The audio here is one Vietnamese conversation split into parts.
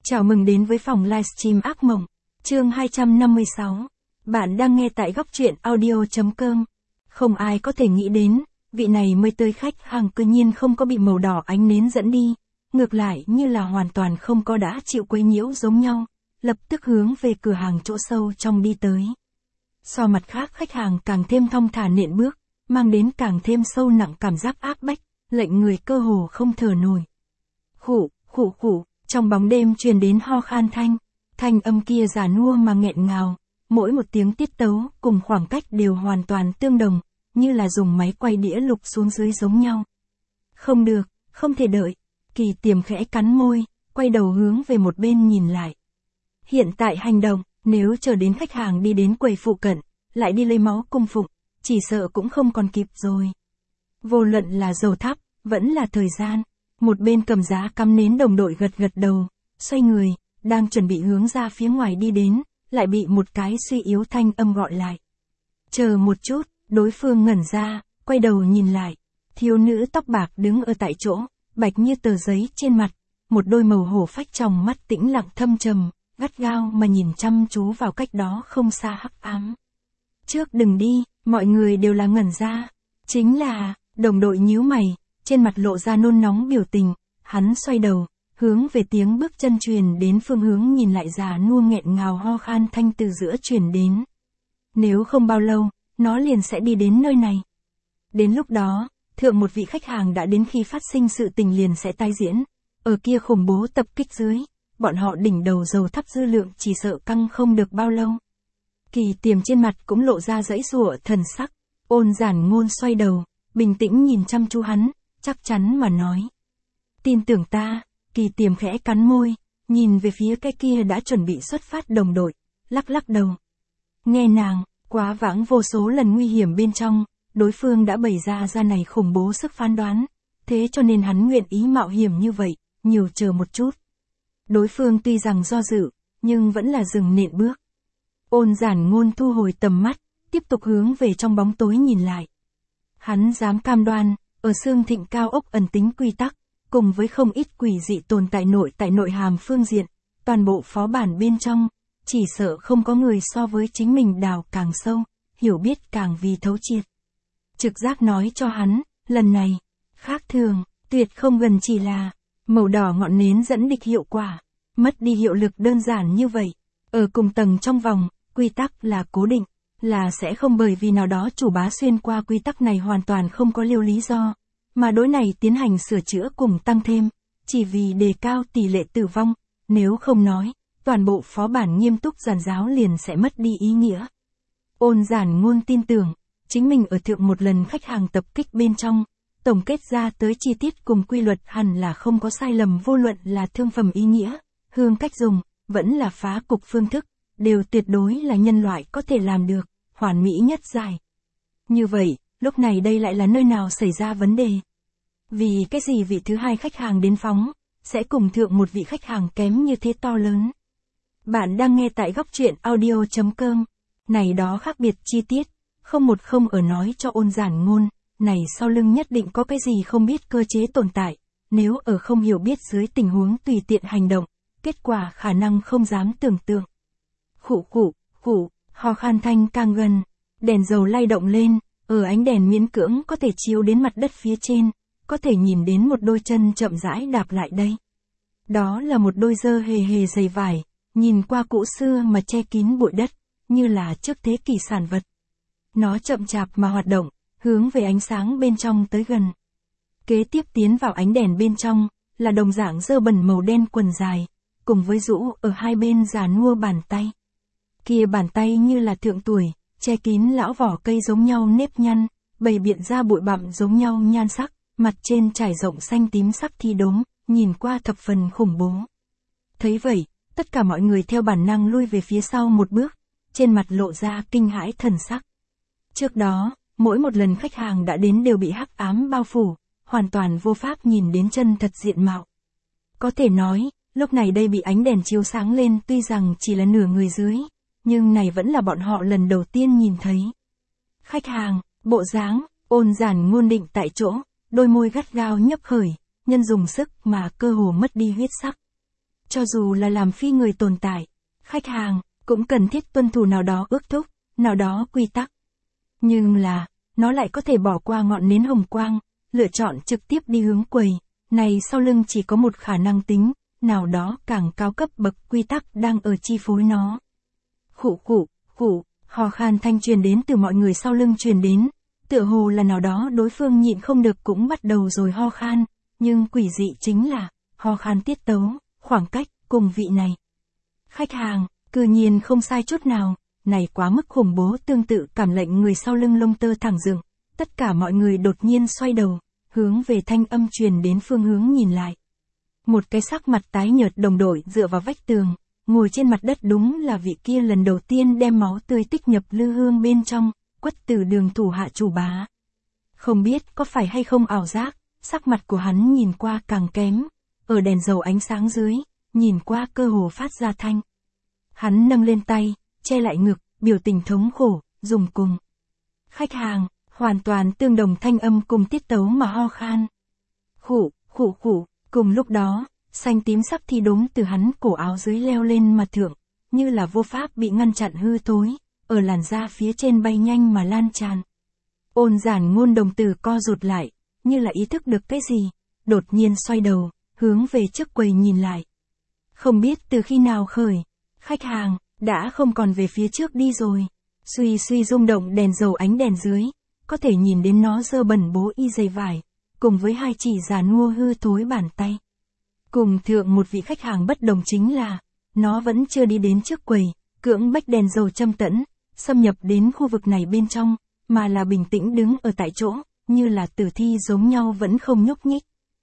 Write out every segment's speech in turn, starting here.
Chào mừng đến với phòng livestream ác mộng, chương 256. Bạn đang nghe tại góc truyện audio.com. Không ai có thể nghĩ đến, vị này mới tới khách hàng tự nhiên không có bị màu đỏ ánh nến dẫn đi. Ngược lại như là hoàn toàn không có đã chịu quấy nhiễu giống nhau, lập tức hướng về cửa hàng chỗ sâu trong đi tới. So mặt khác khách hàng càng thêm thong thả nện bước, mang đến càng thêm sâu nặng cảm giác áp bách, lệnh người cơ hồ không thở nổi. Khụ, khụ khụ. Trong bóng đêm truyền đến ho khan thanh âm kia già nua mà nghẹn ngào, mỗi một tiếng tiết tấu cùng khoảng cách đều hoàn toàn tương đồng, như là dùng máy quay đĩa lục xuống dưới giống nhau. Không được, không thể đợi, Kỳ Tiềm khẽ cắn môi, quay đầu hướng về một bên nhìn lại. Hiện tại hành động, nếu chờ đến khách hàng đi đến quầy phụ cận, lại đi lấy máu cung phụng, chỉ sợ cũng không còn kịp rồi. Vô luận là dầu thắp, vẫn là thời gian. Một bên cầm giá cắm nến đồng đội gật gật đầu, xoay người, đang chuẩn bị hướng ra phía ngoài đi đến, lại bị một cái suy yếu thanh âm gọi lại. Chờ một chút, đối phương ngẩn ra, quay đầu nhìn lại. Thiếu nữ tóc bạc đứng ở tại chỗ, bạch như tờ giấy trên mặt, một đôi màu hổ phách trong mắt tĩnh lặng thâm trầm, gắt gao mà nhìn chăm chú vào cách đó không xa hắc ám. Trước đừng đi, mọi người đều là ngẩn ra. Chính là, đồng đội nhíu mày. Trên mặt lộ ra nôn nóng biểu tình, hắn xoay đầu, hướng về tiếng bước chân truyền đến phương hướng nhìn lại già nua nghẹn ngào ho khan thanh từ giữa truyền đến. Nếu không bao lâu, nó liền sẽ đi đến nơi này. Đến lúc đó, thượng một vị khách hàng đã đến khi phát sinh sự tình liền sẽ tái diễn. Ở kia khủng bố tập kích dưới, bọn họ đỉnh đầu dầu thắp dư lượng chỉ sợ căng không được bao lâu. Kỳ Tiềm trên mặt cũng lộ ra giãy giụa thần sắc, Ôn Giản Ngôn xoay đầu, bình tĩnh nhìn chăm chú hắn. Chắc chắn mà nói. Tin tưởng ta, Kỳ Tiềm khẽ cắn môi, nhìn về phía cái kia đã chuẩn bị xuất phát đồng đội, lắc lắc đầu. Nghe nàng, quá vãng vô số lần nguy hiểm bên trong, đối phương đã bày ra này khủng bố sức phán đoán, thế cho nên hắn nguyện ý mạo hiểm như vậy, nhiều chờ một chút. Đối phương tuy rằng do dự, nhưng vẫn là dừng nện bước. Ôn Giản Ngôn thu hồi tầm mắt, tiếp tục hướng về trong bóng tối nhìn lại. Hắn dám cam đoan. Ở xương thịnh cao ốc ẩn tính quy tắc, cùng với không ít quỷ dị tồn tại nội hàm phương diện, toàn bộ phó bản bên trong, chỉ sợ không có người so với chính mình đào càng sâu, hiểu biết càng vì thấu triệt. Trực giác nói cho hắn, lần này, khác thường, tuyệt không gần chỉ là, màu đỏ ngọn nến dẫn địch hiệu quả, mất đi hiệu lực đơn giản như vậy. Ở cùng tầng trong vòng, quy tắc là cố định. Là sẽ không bởi vì nào đó chủ bá xuyên qua quy tắc này hoàn toàn không có liêu lý do, mà đối này tiến hành sửa chữa cùng tăng thêm, chỉ vì đề cao tỷ lệ tử vong, nếu không nói, toàn bộ phó bản nghiêm túc giản giáo liền sẽ mất đi ý nghĩa. Ôn Giản Ngôn tin tưởng, chính mình ở thượng một lần khách hàng tập kích bên trong, tổng kết ra tới chi tiết cùng quy luật hẳn là không có sai lầm vô luận là thương phẩm ý nghĩa, hương cách dùng, vẫn là phá cục phương thức. Đều tuyệt đối là nhân loại có thể làm được, hoàn mỹ nhất giải. Như vậy, lúc này đây lại là nơi nào xảy ra vấn đề? Vì cái gì vị thứ hai khách hàng đến phóng, sẽ cùng thượng một vị khách hàng kém như thế to lớn? Bạn đang nghe tại góc truyện audio.com, này đó khác biệt chi tiết, không ở nói cho Ôn Giản Ngôn, này sau lưng nhất định có cái gì không biết cơ chế tồn tại, nếu ở không hiểu biết dưới tình huống tùy tiện hành động, kết quả khả năng không dám tưởng tượng. Khụ, ho khan thanh càng gần, đèn dầu lay động lên, ở ánh đèn miễn cưỡng có thể chiếu đến mặt đất phía trên, có thể nhìn đến một đôi chân chậm rãi đạp lại đây. Đó là một đôi dơ hề giày vải, nhìn qua cũ xưa mà che kín bụi đất, như là trước thế kỷ sản vật. Nó chậm chạp mà hoạt động, hướng về ánh sáng bên trong tới gần. Kế tiếp tiến vào ánh đèn bên trong, là đồng dạng dơ bẩn màu đen quần dài, cùng với rũ ở hai bên già nua bàn tay. Kia bàn tay như là thượng tuổi, che kín lão vỏ cây giống nhau nếp nhăn, bày biện ra bụi bặm giống nhau nhan sắc, mặt trên trải rộng xanh tím sắc thi đốm, nhìn qua thập phần khủng bố. Thấy vậy, tất cả mọi người theo bản năng lui về phía sau một bước, trên mặt lộ ra kinh hãi thần sắc. Trước đó, mỗi một lần khách hàng đã đến đều bị hắc ám bao phủ, hoàn toàn vô pháp nhìn đến chân thật diện mạo. Có thể nói, lúc này đây bị ánh đèn chiếu sáng lên tuy rằng chỉ là nửa người dưới, nhưng này vẫn là bọn họ lần đầu tiên nhìn thấy. Khách hàng, bộ dáng, Ôn Giản Ngôn định tại chỗ, đôi môi gắt gao nhấp khởi, nhân dùng sức mà cơ hồ mất đi huyết sắc. Cho dù là làm phi người tồn tại, khách hàng cũng cần thiết tuân thủ nào đó ước thúc, nào đó quy tắc. Nhưng là, nó lại có thể bỏ qua ngọn nến hồng quang, lựa chọn trực tiếp đi hướng quầy. Này sau lưng chỉ có một khả năng tính, nào đó càng cao cấp bậc quy tắc đang ở chi phối nó. Khụ khụ, khụ, ho khan thanh truyền đến từ mọi người sau lưng truyền đến, tựa hồ là nào đó đối phương nhịn không được cũng bắt đầu rồi ho khan, nhưng quỷ dị chính là, ho khan tiết tấu, khoảng cách, cùng vị này. Khách hàng, cư nhiên không sai chút nào, này quá mức khủng bố tương tự cảm lệnh người sau lưng lông tơ thẳng dựng, tất cả mọi người đột nhiên xoay đầu, hướng về thanh âm truyền đến phương hướng nhìn lại. Một cái sắc mặt tái nhợt đồng đội dựa vào vách tường, ngồi trên mặt đất đúng là vị kia lần đầu tiên đem máu tươi tích nhập lư hương bên trong, Quất Tử Đường thủ hạ chủ bá. Không biết có phải hay không ảo giác, sắc mặt của hắn nhìn qua càng kém, ở đèn dầu ánh sáng dưới, nhìn qua cơ hồ phát ra thanh. Hắn nâng lên tay, che lại ngực, biểu tình thống khổ, dùng cùng. Khách hàng, hoàn toàn tương đồng thanh âm cùng tiết tấu mà ho khan. Khụ, khụ khụ, cùng lúc đó, xanh tím sắc thi đốm từ hắn cổ áo dưới leo lên mà thượng, như là vô pháp bị ngăn chặn hư thối, ở làn da phía trên bay nhanh mà lan tràn. Ôn Giản Ngôn đồng tử co rụt lại, như là ý thức được cái gì, đột nhiên xoay đầu, hướng về trước quầy nhìn lại. Không biết từ khi nào khởi, khách hàng đã không còn về phía trước đi rồi. Suy suy rung động đèn dầu ánh đèn dưới, có thể nhìn đến nó dơ bẩn bố y giày vải, cùng với hai chỉ già nua hư thối bàn tay. Cùng thượng một vị khách hàng bất đồng chính là, nó vẫn chưa đi đến trước quầy, cưỡng bách đèn dầu châm tẫn, xâm nhập đến khu vực này bên trong, mà là bình tĩnh đứng ở tại chỗ, như là tử thi giống nhau vẫn không nhúc nhích.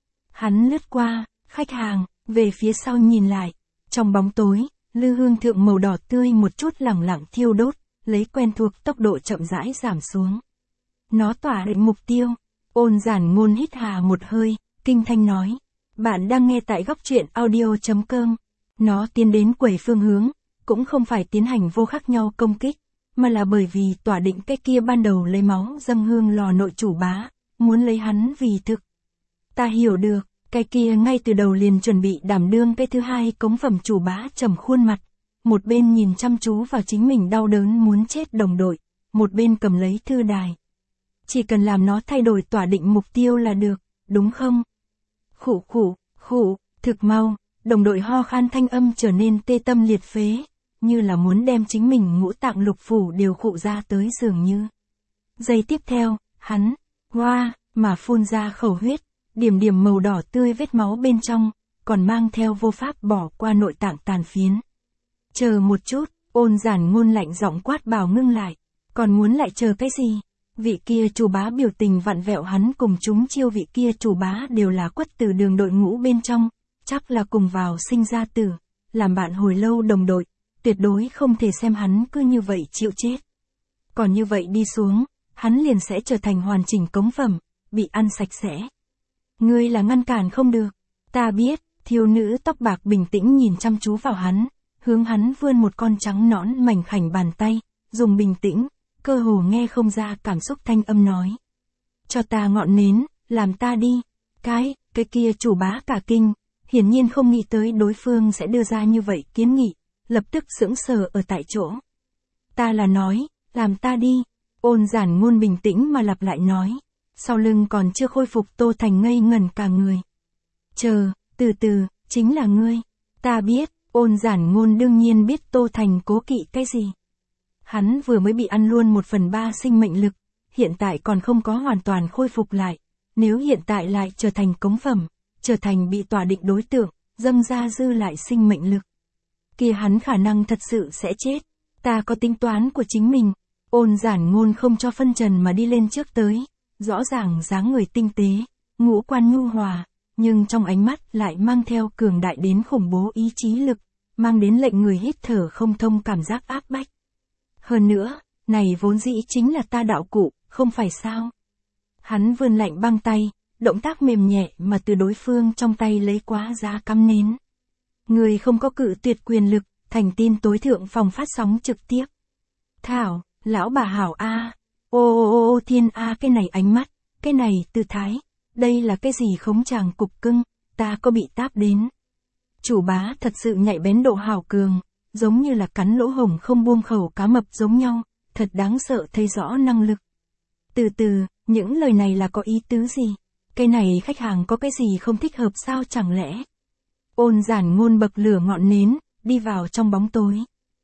Hắn lướt qua, khách hàng, về phía sau nhìn lại, trong bóng tối, lư hương thượng màu đỏ tươi một chút lẳng lặng thiêu đốt, lấy quen thuộc tốc độ chậm rãi giảm xuống. Nó tỏa định mục tiêu. Ôn Giản Ngôn hít hà một hơi, kinh thanh nói. Bạn đang nghe tại góc truyện audio.com. Nó tiến đến quầy phương hướng, cũng không phải tiến hành vô khác nhau công kích, mà là bởi vì tỏa định cái kia ban đầu lấy máu dâng hương lò nội chủ bá, muốn lấy hắn vì thực. Ta hiểu được, cái kia ngay từ đầu liền chuẩn bị đảm đương cái thứ hai cống phẩm chủ bá trầm khuôn mặt, một bên nhìn chăm chú vào chính mình đau đớn muốn chết đồng đội, một bên cầm lấy thư đài. Chỉ cần làm nó thay đổi tỏa định mục tiêu là được, đúng không? Khụ khụ, khụ, thực mau, đồng đội ho khan thanh âm trở nên tê tâm liệt phế, như là muốn đem chính mình ngũ tạng lục phủ đều khụ ra tới dường như. Giây tiếp theo, hắn, hoa, mà phun ra khẩu huyết, điểm điểm màu đỏ tươi vết máu bên trong, còn mang theo vô pháp bỏ qua nội tạng tàn phiến. Chờ một chút, Ôn Giản Ngôn lạnh giọng quát bảo ngưng lại, còn muốn lại chờ cái gì? Vị kia chủ bá biểu tình vặn vẹo hắn cùng chúng chiêu vị kia chủ bá đều là Quất Tử Đường đội ngũ bên trong, chắc là cùng vào sinh ra tử, làm bạn hồi lâu đồng đội, tuyệt đối không thể xem hắn cứ như vậy chịu chết. Còn như vậy đi xuống, hắn liền sẽ trở thành hoàn chỉnh cống phẩm, bị ăn sạch sẽ. Ngươi là ngăn cản không được, ta biết, thiếu nữ tóc bạc bình tĩnh nhìn chăm chú vào hắn, hướng hắn vươn một con trắng nõn mảnh khảnh bàn tay, dùng bình tĩnh, cơ hồ nghe không ra cảm xúc thanh âm nói. Cho ta ngọn nến, làm ta đi. Cái kia chủ bá cả kinh, hiển nhiên không nghĩ tới đối phương sẽ đưa ra như vậy kiến nghị, lập tức sững sờ ở tại chỗ. Ta là nói, làm ta đi. Ôn Giản Ngôn bình tĩnh mà lặp lại nói. Sau lưng còn chưa khôi phục Tô Thành ngây ngẩn cả người. Chờ, từ từ, chính là ngươi. Ta biết, Ôn Giản Ngôn đương nhiên biết Tô Thành cố kỵ cái gì. Hắn vừa mới bị ăn luôn 1/3 sinh mệnh lực, hiện tại còn không có hoàn toàn khôi phục lại. Nếu hiện tại lại trở thành cống phẩm, trở thành bị tỏa định đối tượng, dâng ra dư lại sinh mệnh lực, kia hắn khả năng thật sự sẽ chết. Ta có tính toán của chính mình. Ôn Giản Ngôn không cho phân trần mà đi lên trước tới, rõ ràng dáng người tinh tế, ngũ quan nhu hòa, nhưng trong ánh mắt lại mang theo cường đại đến khủng bố ý chí lực, mang đến lệnh người hít thở không thông cảm giác áp bách. Hơn nữa, này vốn dĩ chính là ta đạo cụ, không phải sao? Hắn vươn lạnh băng tay, động tác mềm nhẹ mà từ đối phương trong tay lấy quá giá cắm nến. Người không có cự tuyệt quyền lực, thành tin tối thượng phòng phát sóng trực tiếp. Thảo, lão bà hảo a, ô thiên a, cái này ánh mắt, cái này tư thái, đây là cái gì khống chàng cục cưng, ta có bị táp đến. Chủ bá thật sự nhạy bén độ hào cường, giống như là cắn lỗ hổng không buông khẩu cá mập giống nhau, thật đáng sợ thấy rõ năng lực. Từ từ, những lời này là có ý tứ gì? Cái này khách hàng có cái gì không thích hợp sao chẳng lẽ? Ôn Giản Ngôn bậc lửa ngọn nến, đi vào trong bóng tối.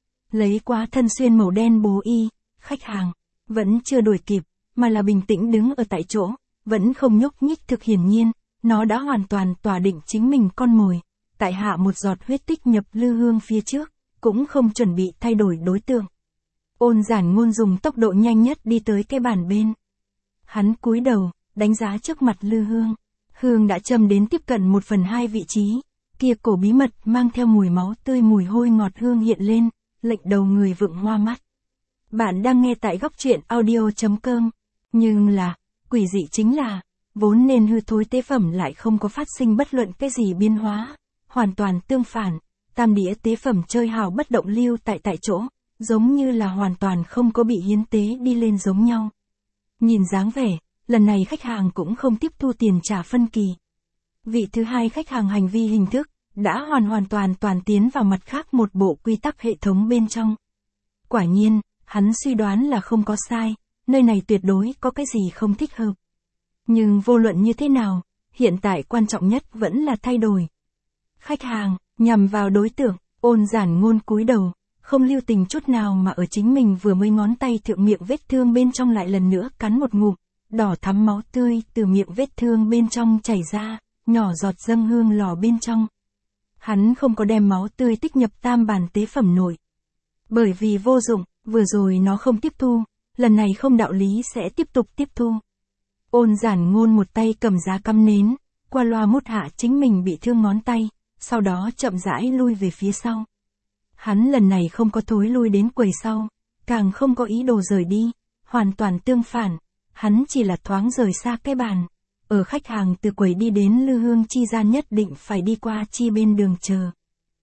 Lấy qua thân xuyên màu đen bố y, khách hàng, vẫn chưa đuổi kịp, mà là bình tĩnh đứng ở tại chỗ, vẫn không nhúc nhích thực hiển nhiên, nó đã hoàn toàn tỏa định chính mình con mồi. Tại hạ một giọt huyết tích nhập lư hương phía trước, cũng không chuẩn bị thay đổi đối tượng. Ôn Giản Ngôn dùng tốc độ nhanh nhất đi tới cái bàn bên. Hắn cúi đầu, đánh giá trước mặt lư hương. Hương đã châm đến tiếp cận 1/2 vị trí. Kia cổ bí mật mang theo mùi máu tươi mùi hôi ngọt hương hiện lên, lệnh đầu người vượng hoa mắt. Bạn đang nghe tại góc truyện audio.com. Nhưng là, quỷ dị chính là, vốn nên hư thối tế phẩm lại không có phát sinh bất luận cái gì biến hóa. Hoàn toàn tương phản, tam đĩa tế phẩm chơi hào bất động lưu tại chỗ, giống như là hoàn toàn không có bị hiến tế đi lên giống nhau. Nhìn dáng vẻ, lần này khách hàng cũng không tiếp thu tiền trả phân kỳ. Vị thứ hai khách hàng hành vi hình thức, đã hoàn toàn tiến vào mặt khác một bộ quy tắc hệ thống bên trong. Quả nhiên, hắn suy đoán là không có sai, nơi này tuyệt đối có cái gì không thích hợp. Nhưng vô luận như thế nào, hiện tại quan trọng nhất vẫn là thay đổi. Khách hàng, nhằm vào đối tượng, Ôn Giản Ngôn cúi đầu, không lưu tình chút nào mà ở chính mình vừa mới ngón tay thượng miệng vết thương bên trong lại lần nữa cắn một ngụm, đỏ thắm máu tươi từ miệng vết thương bên trong chảy ra, nhỏ giọt dâng hương lò bên trong. Hắn không có đem máu tươi tích nhập tam bàn tế phẩm nội. Bởi vì vô dụng, vừa rồi nó không tiếp thu, lần này không đạo lý sẽ tiếp tục tiếp thu. Ôn Giản Ngôn một tay cầm giá cắm nến, qua loa mút hạ chính mình bị thương ngón tay, sau đó chậm rãi lui về phía sau. Hắn lần này không có thối lui đến quầy sau, càng không có ý đồ rời đi, hoàn toàn tương phản, hắn chỉ là thoáng rời xa cái bàn. Ở khách hàng từ quầy đi đến lư hương chi gian nhất định phải đi qua chi bên đường chờ.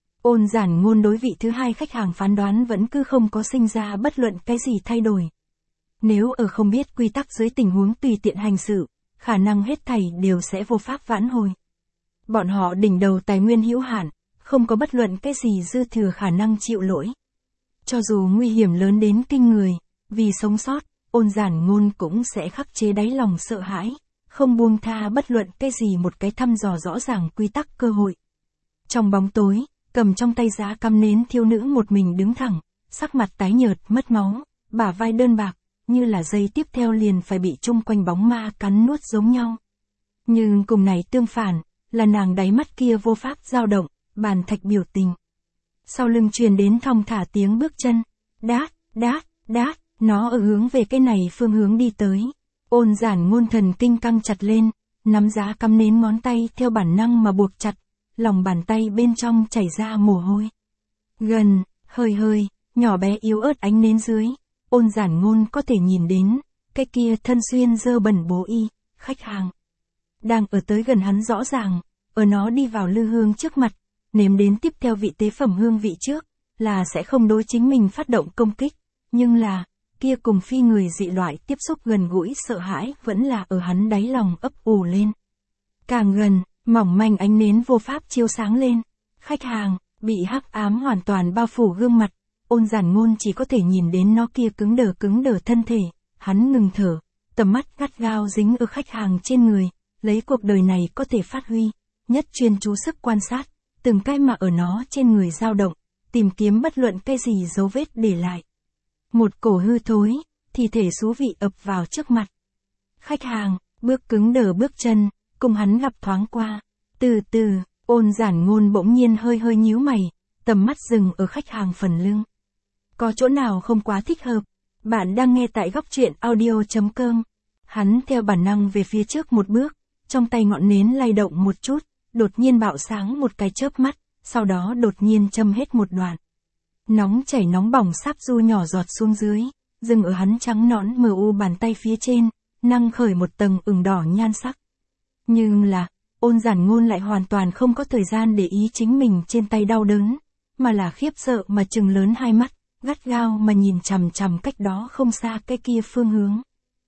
Ôn Giản Ngôn đối vị thứ hai khách hàng phán đoán vẫn cứ không có sinh ra bất luận cái gì thay đổi. Nếu ở không biết quy tắc dưới tình huống tùy tiện hành sự, khả năng hết thảy đều sẽ vô pháp vãn hồi. Bọn họ đỉnh đầu tài nguyên hữu hạn, không có bất luận cái gì dư thừa khả năng chịu lỗi. Cho dù nguy hiểm lớn đến kinh người, vì sống sót, Ôn Giản Ngôn cũng sẽ khắc chế đáy lòng sợ hãi, không buông tha bất luận cái gì một cái thăm dò rõ ràng quy tắc cơ hội. Trong bóng tối, cầm trong tay giá cắm nến thiếu nữ một mình đứng thẳng, sắc mặt tái nhợt mất máu, bả vai đơn bạc, như là giây tiếp theo liền phải bị chung quanh bóng ma cắn nuốt giống nhau. Nhưng cùng này tương phản, là nàng đáy mắt kia vô pháp dao động, bàn thạch biểu tình. Sau lưng truyền đến thong thả tiếng bước chân, đát, đát, đát, nó ở hướng về cái này phương hướng đi tới. Ôn Giản Ngôn thần kinh căng chặt lên, nắm giá cắm nến ngón tay theo bản năng mà buộc chặt, lòng bàn tay bên trong chảy ra mồ hôi. Gần, hơi, nhỏ bé yếu ớt ánh nến dưới, Ôn Giản Ngôn có thể nhìn đến, cái kia thân xuyên dơ bẩn bố y, khách hàng. Đang ở tới gần hắn rõ ràng, ở nó đi vào lư hương trước mặt, nếm đến tiếp theo vị tế phẩm hương vị trước, là sẽ không đối chính mình phát động công kích, nhưng là, kia cùng phi người dị loại tiếp xúc gần gũi sợ hãi vẫn là ở hắn đáy lòng ấp ủ lên. Càng gần, mỏng manh ánh nến vô pháp chiếu sáng lên, khách hàng, bị hắc ám hoàn toàn bao phủ gương mặt, Ôn Giản Ngôn chỉ có thể nhìn đến nó kia cứng đờ thân thể, hắn ngừng thở, tầm mắt gắt gao dính ở khách hàng trên người, lấy cuộc đời này có thể phát huy, nhất chuyên chú sức quan sát, từng cái mà ở nó trên người dao động, tìm kiếm bất luận cái gì dấu vết để lại. Một cổ hư thối, thi thể xú vị ập vào trước mặt. Khách hàng, bước cứng đờ bước chân, cùng hắn gặp thoáng qua. Từ từ, Ôn Giản Ngôn bỗng nhiên hơi nhíu mày, tầm mắt dừng ở khách hàng phần lưng. Có chỗ nào không quá thích hợp? Bạn đang nghe tại góc truyện audio.com. Hắn theo bản năng về phía trước một bước, trong tay ngọn nến lay động một chút, đột nhiên bạo sáng một cái chớp mắt, sau đó đột nhiên châm hết một đoạn. Nóng chảy nóng bỏng sáp du nhỏ giọt xuống dưới, dừng ở hắn trắng nõn mờ u bàn tay phía trên, năng khởi một tầng ửng đỏ nhan sắc. Nhưng là, Ôn Giản Ngôn lại hoàn toàn không có thời gian để ý chính mình trên tay đau đớn, mà là khiếp sợ mà trừng lớn hai mắt, gắt gao mà nhìn chằm chằm cách đó không xa cái kia phương hướng.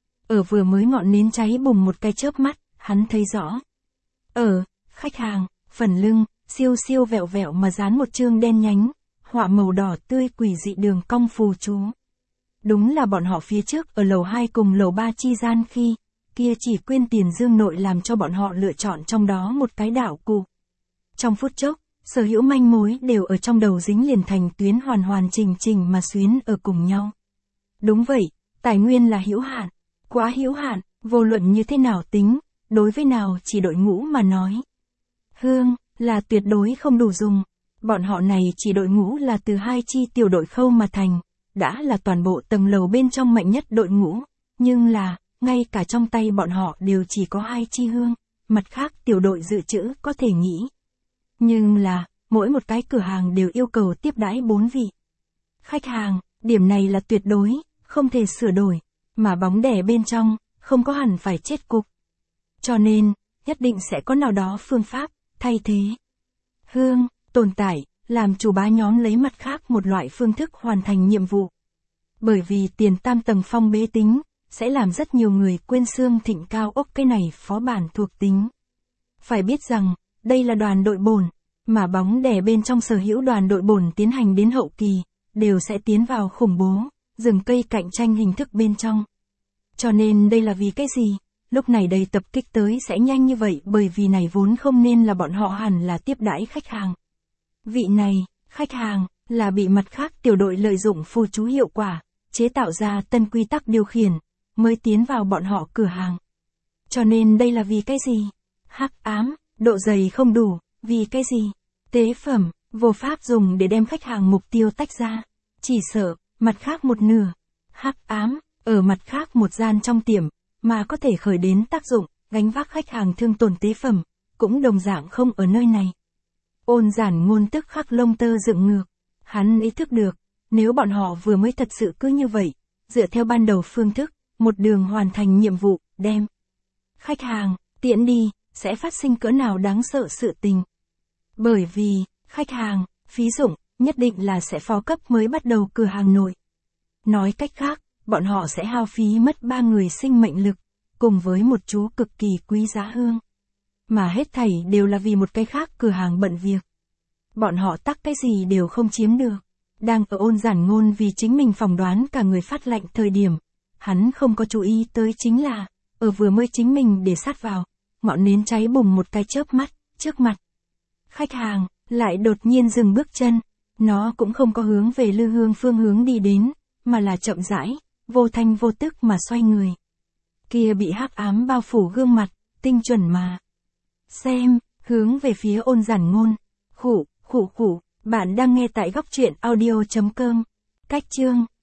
Ở vừa mới ngọn nến cháy bùng một cái chớp mắt, hắn thấy rõ. Khách hàng, phần lưng, siêu siêu vẹo vẹo mà dán một chương đen nhánh, họa màu đỏ tươi quỷ dị đường cong phù chú. Đúng là bọn họ phía trước ở lầu 2 cùng lầu 3 chi gian khi, kia chỉ quyên tiền dương nội làm cho bọn họ lựa chọn trong đó một cái đạo cụ. Trong phút chốc, sở hữu manh mối đều ở trong đầu dính liền thành tuyến hoàn hoàn chỉnh chỉnh mà xuyến ở cùng nhau. Đúng vậy, tài nguyên là hữu hạn, quá hữu hạn, vô luận như thế nào tính, đối với nào chỉ đội ngũ mà nói. Hương, là tuyệt đối không đủ dùng. Bọn họ này chỉ đội ngũ là từ 2 chi tiểu đội khâu mà thành, đã là toàn bộ tầng lầu bên trong mạnh nhất đội ngũ, nhưng là, ngay cả trong tay bọn họ đều chỉ có 2 chi hương, mặt khác tiểu đội dự trữ có thể nghĩ. Nhưng là, mỗi một cái cửa hàng đều yêu cầu tiếp đãi 4 vị khách hàng, điểm này là tuyệt đối, không thể sửa đổi, mà bóng đè bên trong, không có hẳn phải chết cục. Cho nên, nhất định sẽ có nào đó phương pháp, thay thế. Hương, tồn tại, làm chủ bá nhóm lấy mặt khác một loại phương thức hoàn thành nhiệm vụ. Bởi vì tiền tam tầng phong bế tính, sẽ làm rất nhiều người quên xương thịnh cao ốc cái này phó bản thuộc tính. Phải biết rằng, đây là đoàn đội bổn, mà bóng đè bên trong sở hữu đoàn đội bổn tiến hành đến hậu kỳ, đều sẽ tiến vào khủng bố, rừng cây cạnh tranh hình thức bên trong. Cho nên đây là vì cái gì? Lúc này đây tập kích tới sẽ nhanh như vậy bởi vì này vốn không nên là bọn họ hẳn là tiếp đãi khách hàng. Vị này, khách hàng, là bị mặt khác tiểu đội lợi dụng phù chú hiệu quả, chế tạo ra tân quy tắc điều khiển, mới tiến vào bọn họ cửa hàng. Cho nên đây là vì cái gì? Hắc ám, độ dày không đủ, vì cái gì? Tế phẩm, vô pháp dùng để đem khách hàng mục tiêu tách ra. Chỉ sợ, mặt khác một nửa. Hắc ám, ở mặt khác một gian trong tiệm, mà có thể khởi đến tác dụng, gánh vác khách hàng thương tổn tế phẩm, cũng đồng dạng không ở nơi này. Ôn giản ngôn tức khắc lông tơ dựng ngược. Hắn ý thức được, nếu bọn họ vừa mới thật sự cứ như vậy, dựa theo ban đầu phương thức, một đường hoàn thành nhiệm vụ, đem khách hàng, tiễn đi, sẽ phát sinh cỡ nào đáng sợ sự tình. Bởi vì, khách hàng, phí dụng, nhất định là sẽ phó cấp mới bắt đầu cửa hàng nội. Nói cách khác, bọn họ sẽ hao phí mất 3 người sinh mệnh lực, cùng với một chú cực kỳ quý giá hương. Mà hết thảy đều là vì một cái khác cửa hàng bận việc. Bọn họ tắc cái gì đều không chiếm được. Đang ở ôn giản ngôn vì chính mình phỏng đoán cả người phát lạnh thời điểm. Hắn không có chú ý tới chính là, ở vừa mới chính mình để sát vào, ngọn nến cháy bùng một cái chớp mắt, trước mặt. Khách hàng, lại đột nhiên dừng bước chân. Nó cũng không có hướng về lư hương phương hướng đi đến, mà là chậm rãi, vô thanh vô tức mà xoay người. Kia bị hắc ám bao phủ gương mặt, tinh chuẩn mà. Xem, hướng về phía ôn giản ngôn. Khủ, bạn đang nghe tại góc truyện audio.com. Cách chương.